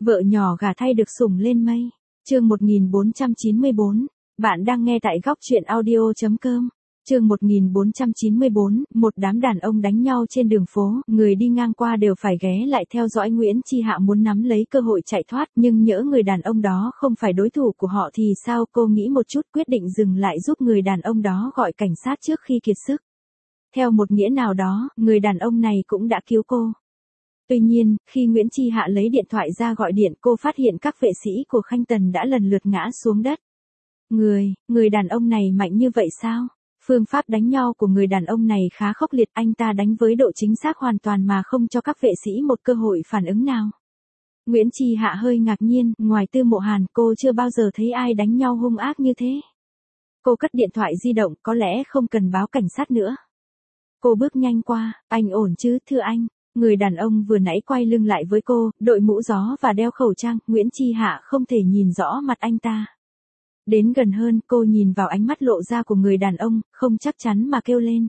Vợ nhỏ gả thay được sủng lên mây. Chương 1494. Bạn đang nghe tại góc truyện audio.com. Chương 1494, một đám đàn ông đánh nhau trên đường phố, người đi ngang qua đều phải ghé lại theo dõi. Nguyễn Chi Hạ muốn nắm lấy cơ hội chạy thoát, nhưng nhỡ người đàn ông đó không phải đối thủ của họ thì sao? Cô nghĩ một chút, quyết định dừng lại giúp người đàn ông đó gọi cảnh sát trước khi kiệt sức. Theo một nghĩa nào đó, người đàn ông này cũng đã cứu cô. Tuy nhiên, khi Nguyễn Chi Hạ lấy điện thoại ra gọi điện, cô phát hiện các vệ sĩ của Khanh Tần đã lần lượt ngã xuống đất. Người đàn ông này mạnh như vậy sao? Phương pháp đánh nhau của người đàn ông này khá khốc liệt, anh ta đánh với độ chính xác hoàn toàn mà không cho các vệ sĩ một cơ hội phản ứng nào. Nguyễn Chi Hạ hơi ngạc nhiên, ngoài Tư Mộ Hàn, cô chưa bao giờ thấy ai đánh nhau hung ác như thế. Cô cất điện thoại di động, có lẽ không cần báo cảnh sát nữa. Cô bước nhanh qua, anh ổn chứ, thưa anh. Người đàn ông vừa nãy quay lưng lại với cô, đội mũ gió và đeo khẩu trang, Nguyễn Chi Hạ không thể nhìn rõ mặt anh ta. Đến gần hơn, cô nhìn vào ánh mắt lộ ra của người đàn ông, không chắc chắn mà kêu lên.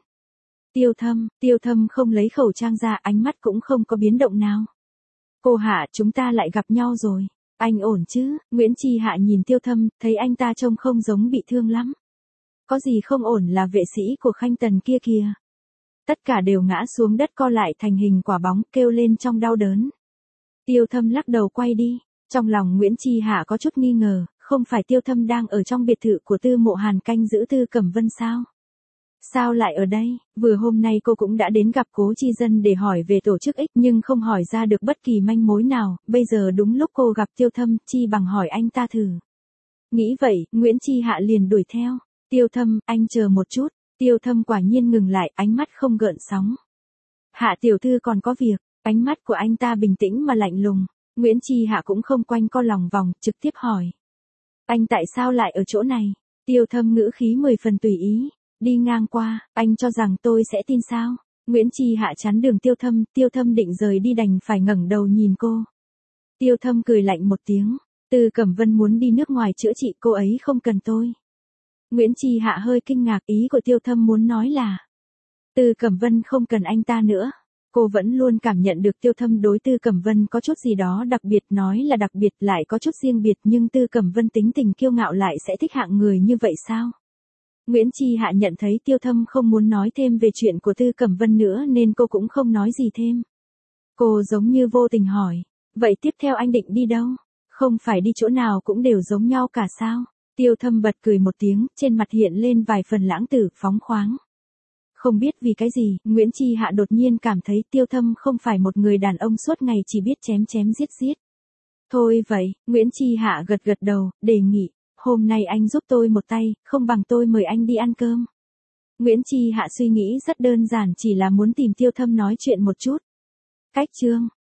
Tiêu Thâm không lấy khẩu trang ra, ánh mắt cũng không có biến động nào. Cô Hạ, chúng ta lại gặp nhau rồi. Anh ổn chứ? Nguyễn Chi Hạ nhìn Tiêu Thâm, thấy anh ta trông không giống bị thương lắm. Có gì không ổn, là vệ sĩ của Khanh Tần kia kìa. Tất cả đều ngã xuống đất co lại thành hình quả bóng, kêu lên trong đau đớn. Tiêu Thâm lắc đầu quay đi. Trong lòng Nguyễn Chi Hạ có chút nghi ngờ, không phải Tiêu Thâm đang ở trong biệt thự của Tư Mộ Hàn canh giữ Tư Cẩm Vân sao? Sao lại ở đây? Vừa hôm nay cô cũng đã đến gặp Cố Chi Dân để hỏi về tổ chức X nhưng không hỏi ra được bất kỳ manh mối nào, bây giờ đúng lúc cô gặp Tiêu Thâm, chi bằng hỏi anh ta thử. Nghĩ vậy, Nguyễn Chi Hạ liền đuổi theo. Tiêu Thâm, anh chờ một chút. Tiêu Thâm quả nhiên ngừng lại, ánh mắt không gợn sóng. Hạ tiểu thư còn có việc, ánh mắt của anh ta bình tĩnh mà lạnh lùng. Nguyễn Chi Hạ cũng không quanh co lòng vòng, trực tiếp hỏi. Anh tại sao lại ở chỗ này? Tiêu Thâm ngữ khí 10 phần tùy ý. Đi ngang qua, anh cho rằng tôi sẽ tin sao? Nguyễn Chi Hạ chắn đường Tiêu Thâm định rời đi đành phải ngẩng đầu nhìn cô. Tiêu Thâm cười lạnh một tiếng. Tư Cẩm Vân muốn đi nước ngoài chữa trị, cô ấy không cần tôi. Nguyễn Chi Hạ hơi kinh ngạc, ý của Tiêu Thâm muốn nói là Tư Cẩm Vân không cần anh ta nữa. Cô vẫn luôn cảm nhận được Tiêu Thâm đối Tư Cẩm Vân có chút gì đó đặc biệt, nói là đặc biệt lại có chút riêng biệt, nhưng Tư Cẩm Vân tính tình kiêu ngạo lại sẽ thích hạng người như vậy sao? Nguyễn Chi Hạ nhận thấy Tiêu Thâm không muốn nói thêm về chuyện của Tư Cẩm Vân nữa nên cô cũng không nói gì thêm. Cô giống như vô tình hỏi, vậy tiếp theo anh định đi đâu? Không phải đi chỗ nào cũng đều giống nhau cả sao? Tiêu Thâm bật cười một tiếng, trên mặt hiện lên vài phần lãng tử, phóng khoáng. Không biết vì cái gì, Nguyễn Chi Hạ đột nhiên cảm thấy Tiêu Thâm không phải một người đàn ông suốt ngày chỉ biết chém chém giết giết. Thôi vậy, Nguyễn Chi Hạ gật đầu, đề nghị, hôm nay anh giúp tôi một tay, không bằng tôi mời anh đi ăn cơm. Nguyễn Chi Hạ suy nghĩ rất đơn giản, chỉ là muốn tìm Tiêu Thâm nói chuyện một chút. Cách chương